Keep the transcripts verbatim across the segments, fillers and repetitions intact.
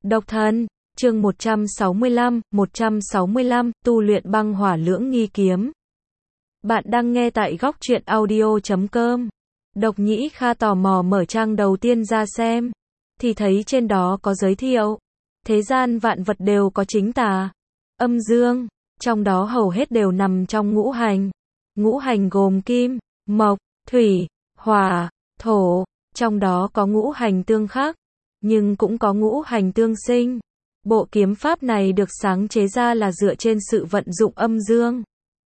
Độc thân, chương một trăm sáu mươi lăm, một trăm sáu mươi lăm, tu luyện băng hỏa lưỡng nghi kiếm. Bạn đang nghe tại góc truyện audio chấm com. Độc Nhĩ Kha tò mò mở trang đầu tiên ra xem, thì thấy trên đó có giới thiệu, thế gian vạn vật đều có chính tà, âm dương, trong đó hầu hết đều nằm trong ngũ hành. Ngũ hành gồm kim, mộc, thủy, hỏa, thổ, trong đó có ngũ hành tương khắc, nhưng cũng có ngũ hành tương sinh. Bộ kiếm pháp này được sáng chế ra là dựa trên sự vận dụng âm dương,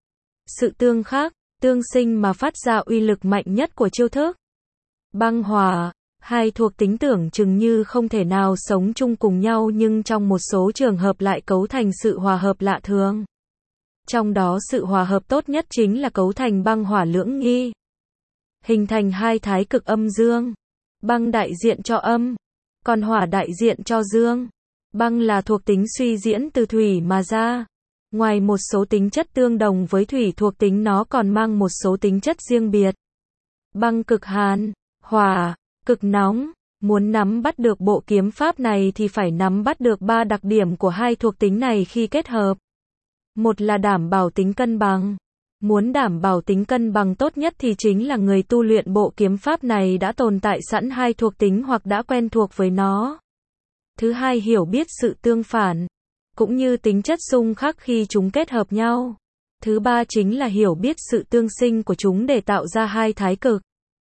sự tương khắc, tương sinh mà phát ra uy lực mạnh nhất của chiêu thức. Băng hỏa, hai thuộc tính tưởng chừng như không thể nào sống chung cùng nhau, nhưng trong một số trường hợp lại cấu thành sự hòa hợp lạ thường. Trong đó sự hòa hợp tốt nhất chính là cấu thành băng hỏa lưỡng nghi, hình thành hai thái cực âm dương. Băng đại diện cho âm, còn hỏa đại diện cho dương. Băng là thuộc tính suy diễn từ thủy mà ra. Ngoài một số tính chất tương đồng với thủy thuộc tính, nó còn mang một số tính chất riêng biệt. Băng cực hàn, hỏa, cực nóng. Muốn nắm bắt được bộ kiếm pháp này thì phải nắm bắt được ba đặc điểm của hai thuộc tính này khi kết hợp. Một là đảm bảo tính cân bằng. Muốn đảm bảo tính cân bằng tốt nhất thì chính là người tu luyện bộ kiếm pháp này đã tồn tại sẵn hai thuộc tính hoặc đã quen thuộc với nó. Thứ hai, hiểu biết sự tương phản, cũng như tính chất xung khắc khi chúng kết hợp nhau. Thứ ba chính là hiểu biết sự tương sinh của chúng để tạo ra hai thái cực.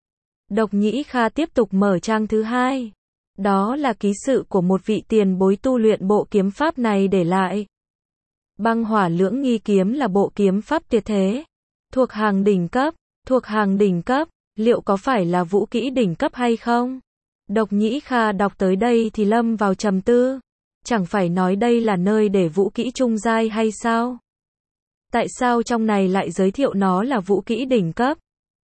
Độc Nhĩ Kha tiếp tục mở trang thứ hai. Đó là ký sự của một vị tiền bối tu luyện bộ kiếm pháp này để lại. Băng hỏa lưỡng nghi kiếm là bộ kiếm pháp tuyệt thế, thuộc hàng đỉnh cấp. Thuộc hàng đỉnh cấp, liệu có phải là vũ kỹ đỉnh cấp hay không? Độc Nhĩ Kha đọc tới đây thì lâm vào trầm tư. Chẳng phải nói đây là nơi để vũ kỹ trung giai hay sao? Tại sao trong này lại giới thiệu nó là vũ kỹ đỉnh cấp?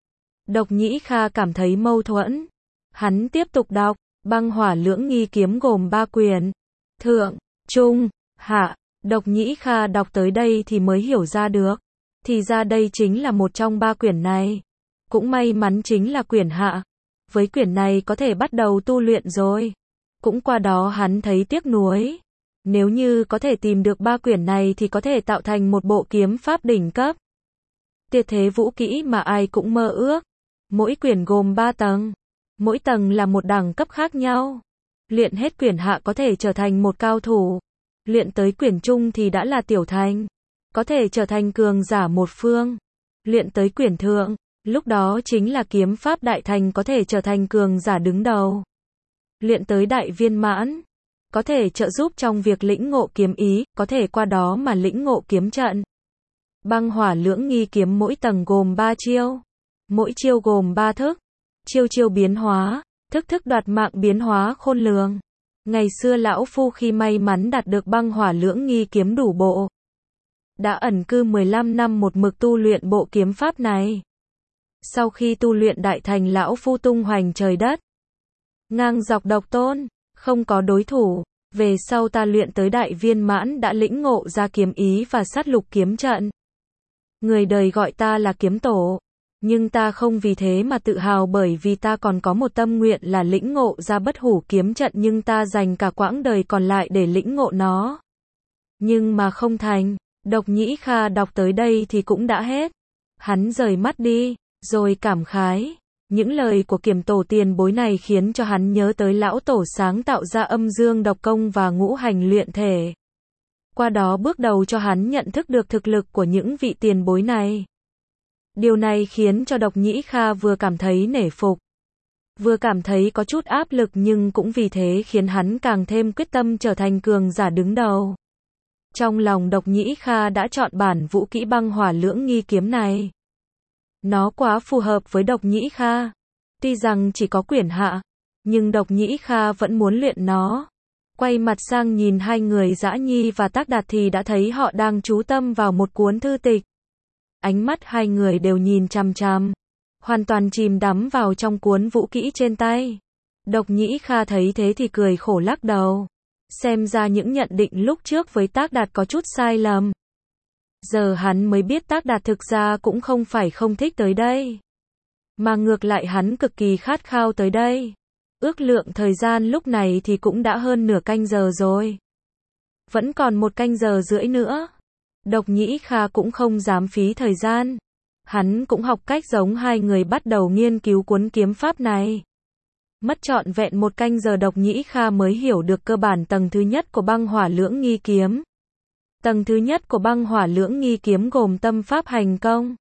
Độc Nhĩ Kha cảm thấy mâu thuẫn. Hắn tiếp tục đọc, băng hỏa lưỡng nghi kiếm gồm ba quyển, thượng, trung, hạ. Độc Nhĩ Kha đọc tới đây thì mới hiểu ra được. Thì ra đây chính là một trong ba quyển này. Cũng may mắn chính là quyển hạ. Với quyển này có thể bắt đầu tu luyện rồi. Cũng qua đó hắn thấy tiếc nuối. Nếu như có thể tìm được ba quyển này thì có thể tạo thành một bộ kiếm pháp đỉnh cấp, tuyệt thế vũ kỹ mà ai cũng mơ ước. Mỗi quyển gồm ba tầng. Mỗi tầng là một đẳng cấp khác nhau. Luyện hết quyển hạ có thể trở thành một cao thủ. Luyện tới quyển trung thì đã là tiểu thành, có thể trở thành cường giả một phương. Luyện tới quyển thượng, lúc đó chính là kiếm pháp đại thành, có thể trở thành cường giả đứng đầu. Luyện tới đại viên mãn, có thể trợ giúp trong việc lĩnh ngộ kiếm ý, có thể qua đó mà lĩnh ngộ kiếm trận. Băng hỏa lưỡng nghi kiếm mỗi tầng gồm ba chiêu, mỗi chiêu gồm ba thức, chiêu chiêu biến hóa, thức thức đoạt mạng biến hóa khôn lường. Ngày xưa lão phu khi may mắn đạt được băng hỏa lưỡng nghi kiếm đủ bộ, đã ẩn cư mười lăm năm một mực tu luyện bộ kiếm pháp này. Sau khi tu luyện đại thành, lão phu tung hoành trời đất, ngang dọc độc tôn, không có đối thủ. Về sau ta luyện tới đại viên mãn đã lĩnh ngộ ra kiếm ý và sát lục kiếm trận. Người đời gọi ta là kiếm tổ. Nhưng ta không vì thế mà tự hào, bởi vì ta còn có một tâm nguyện là lĩnh ngộ ra bất hủ kiếm trận, nhưng ta dành cả quãng đời còn lại để lĩnh ngộ nó. Nhưng mà không thành. Độc Nhĩ Kha đọc tới đây thì cũng đã hết. Hắn rời mắt đi, rồi cảm khái. Những lời của kiếm tổ tiền bối này khiến cho hắn nhớ tới lão tổ sáng tạo ra âm dương độc công và ngũ hành luyện thể. Qua đó bước đầu cho hắn nhận thức được thực lực của những vị tiền bối này. Điều này khiến cho Độc Nhĩ Kha vừa cảm thấy nể phục, vừa cảm thấy có chút áp lực, nhưng cũng vì thế khiến hắn càng thêm quyết tâm trở thành cường giả đứng đầu. Trong lòng Độc Nhĩ Kha đã chọn bản vũ kỹ băng hỏa lưỡng nghi kiếm này. Nó quá phù hợp với Độc Nhĩ Kha. Tuy rằng chỉ có quyển hạ, nhưng Độc Nhĩ Kha vẫn muốn luyện nó. Quay mặt sang nhìn hai người Dã Nhi và Tác Đạt thì đã thấy họ đang chú tâm vào một cuốn thư tịch. Ánh mắt hai người đều nhìn chằm chằm, hoàn toàn chìm đắm vào trong cuốn vũ kỹ trên tay. Độc Nhĩ Kha thấy thế thì cười khổ lắc đầu. Xem ra những nhận định lúc trước với Tác Đạt có chút sai lầm. Giờ hắn mới biết Tác Đạt thực ra cũng không phải không thích tới đây, mà ngược lại hắn cực kỳ khát khao tới đây. Ước lượng thời gian lúc này thì cũng đã hơn nửa canh giờ rồi. Vẫn còn một canh giờ rưỡi nữa. Độc Nhĩ Kha cũng không dám phí thời gian. Hắn cũng học cách giống hai người bắt đầu nghiên cứu cuốn kiếm pháp này. Mất trọn vẹn một canh giờ Độc Nhĩ Kha mới hiểu được cơ bản tầng thứ nhất của băng hỏa lưỡng nghi kiếm. Tầng thứ nhất của băng hỏa lưỡng nghi kiếm gồm tâm pháp hành công,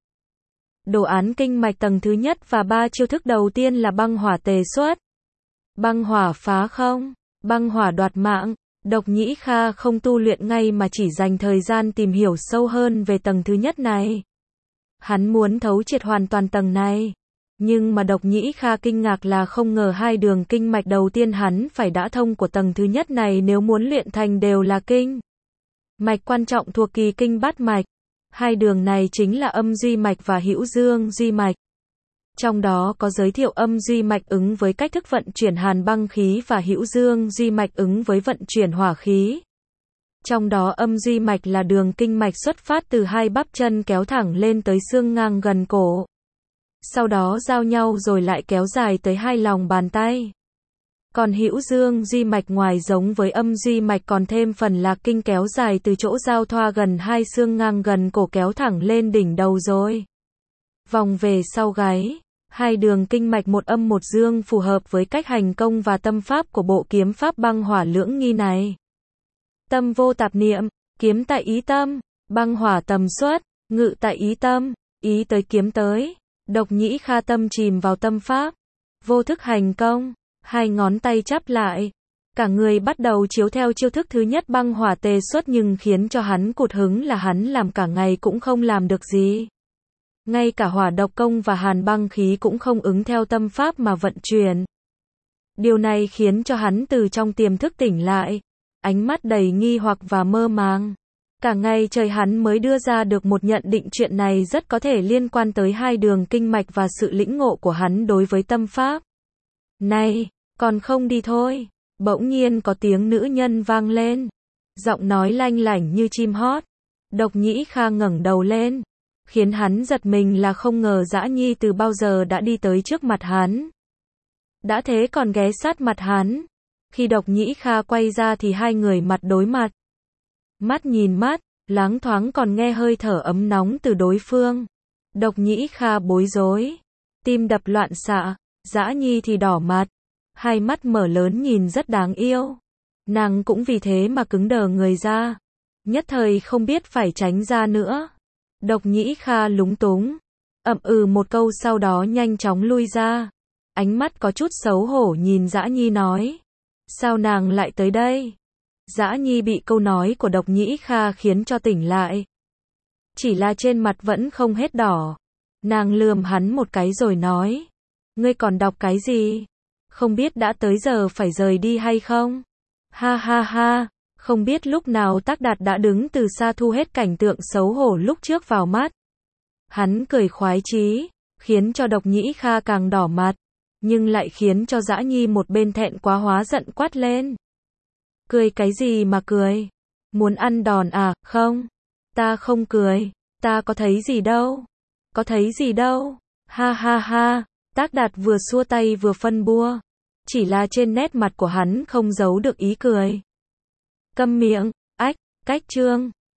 đồ án kinh mạch tầng thứ nhất và ba chiêu thức đầu tiên là băng hỏa tề xuất, băng hỏa phá không, băng hỏa đoạt mạng. Độc Nhĩ Kha không tu luyện ngay mà chỉ dành thời gian tìm hiểu sâu hơn về tầng thứ nhất này. Hắn muốn thấu triệt hoàn toàn tầng này. Nhưng mà Độc Nhĩ Kha kinh ngạc là không ngờ hai đường kinh mạch đầu tiên hắn phải đã thông của tầng thứ nhất này nếu muốn luyện thành đều là kinh mạch quan trọng thuộc kỳ kinh bát mạch. Hai đường này chính là âm duy mạch và hữu dương duy mạch. Trong đó có giới thiệu âm duy mạch ứng với cách thức vận chuyển hàn băng khí và hữu dương duy mạch ứng với vận chuyển hỏa khí. Trong đó âm duy mạch là đường kinh mạch xuất phát từ hai bắp chân kéo thẳng lên tới xương ngang gần cổ. Sau đó giao nhau rồi lại kéo dài tới hai lòng bàn tay. Còn hữu dương duy mạch ngoài giống với âm duy mạch còn thêm phần lạc kinh kéo dài từ chỗ giao thoa gần hai xương ngang gần cổ kéo thẳng lên đỉnh đầu rồi vòng về sau gáy. Hai đường kinh mạch một âm một dương phù hợp với cách hành công và tâm pháp của bộ kiếm pháp băng hỏa lưỡng nghi này. Tâm vô tạp niệm, kiếm tại ý tâm, băng hỏa tầm xuất, ngự tại ý tâm, ý tới kiếm tới. Độc Nhĩ Kha tâm chìm vào tâm pháp, vô thức hành công, hai ngón tay chắp lại, cả người bắt đầu chiếu theo chiêu thức thứ nhất băng hỏa tề xuất, nhưng khiến cho hắn cụt hứng là hắn làm cả ngày cũng không làm được gì. Ngay cả hỏa độc công và hàn băng khí cũng không ứng theo tâm pháp mà vận chuyển. Điều này khiến cho hắn từ trong tiềm thức tỉnh lại, ánh mắt đầy nghi hoặc và mơ màng. Cả ngày trời hắn mới đưa ra được một nhận định chuyện này rất có thể liên quan tới hai đường kinh mạch và sự lĩnh ngộ của hắn đối với tâm pháp. Này, còn không đi thôi. Bỗng nhiên có tiếng nữ nhân vang lên. Giọng nói lanh lảnh như chim hót. Độc Nhĩ Kha ngẩng đầu lên. Khiến hắn giật mình là không ngờ Dã Nhi từ bao giờ đã đi tới trước mặt hắn. Đã thế còn ghé sát mặt hắn. Khi Độc Nhĩ Kha quay ra thì hai người mặt đối mặt. Mắt nhìn mắt, loáng thoáng còn nghe hơi thở ấm nóng từ đối phương. Độc Nhĩ Kha bối rối, tim đập loạn xạ, Dã Nhi thì đỏ mặt, hai mắt mở lớn nhìn rất đáng yêu. Nàng cũng vì thế mà cứng đờ người ra, nhất thời không biết phải tránh ra nữa. Độc Nhĩ Kha lúng túng, ậm ừ một câu sau đó nhanh chóng lui ra. Ánh mắt có chút xấu hổ nhìn Dã Nhi nói, sao nàng lại tới đây? Dã Nhi bị câu nói của Độc Nhĩ Kha khiến cho tỉnh lại. Chỉ là trên mặt vẫn không hết đỏ. Nàng lườm hắn một cái rồi nói, ngươi còn đọc cái gì? Không biết đã tới giờ phải rời đi hay không? Ha ha ha, không biết lúc nào Tác Đạt đã đứng từ xa thu hết cảnh tượng xấu hổ lúc trước vào mắt. Hắn cười khoái chí, khiến cho Độc Nhĩ Kha càng đỏ mặt, nhưng lại khiến cho Dã Nhi một bên thẹn quá hóa giận quát lên. Cười cái gì mà cười? Muốn ăn đòn à? Không, ta không cười, ta có thấy gì đâu, có thấy gì đâu, ha ha ha. Tác Đạt vừa xua tay vừa phân bua, chỉ là trên nét mặt của hắn không giấu được ý cười. Câm miệng, ách, cách chương.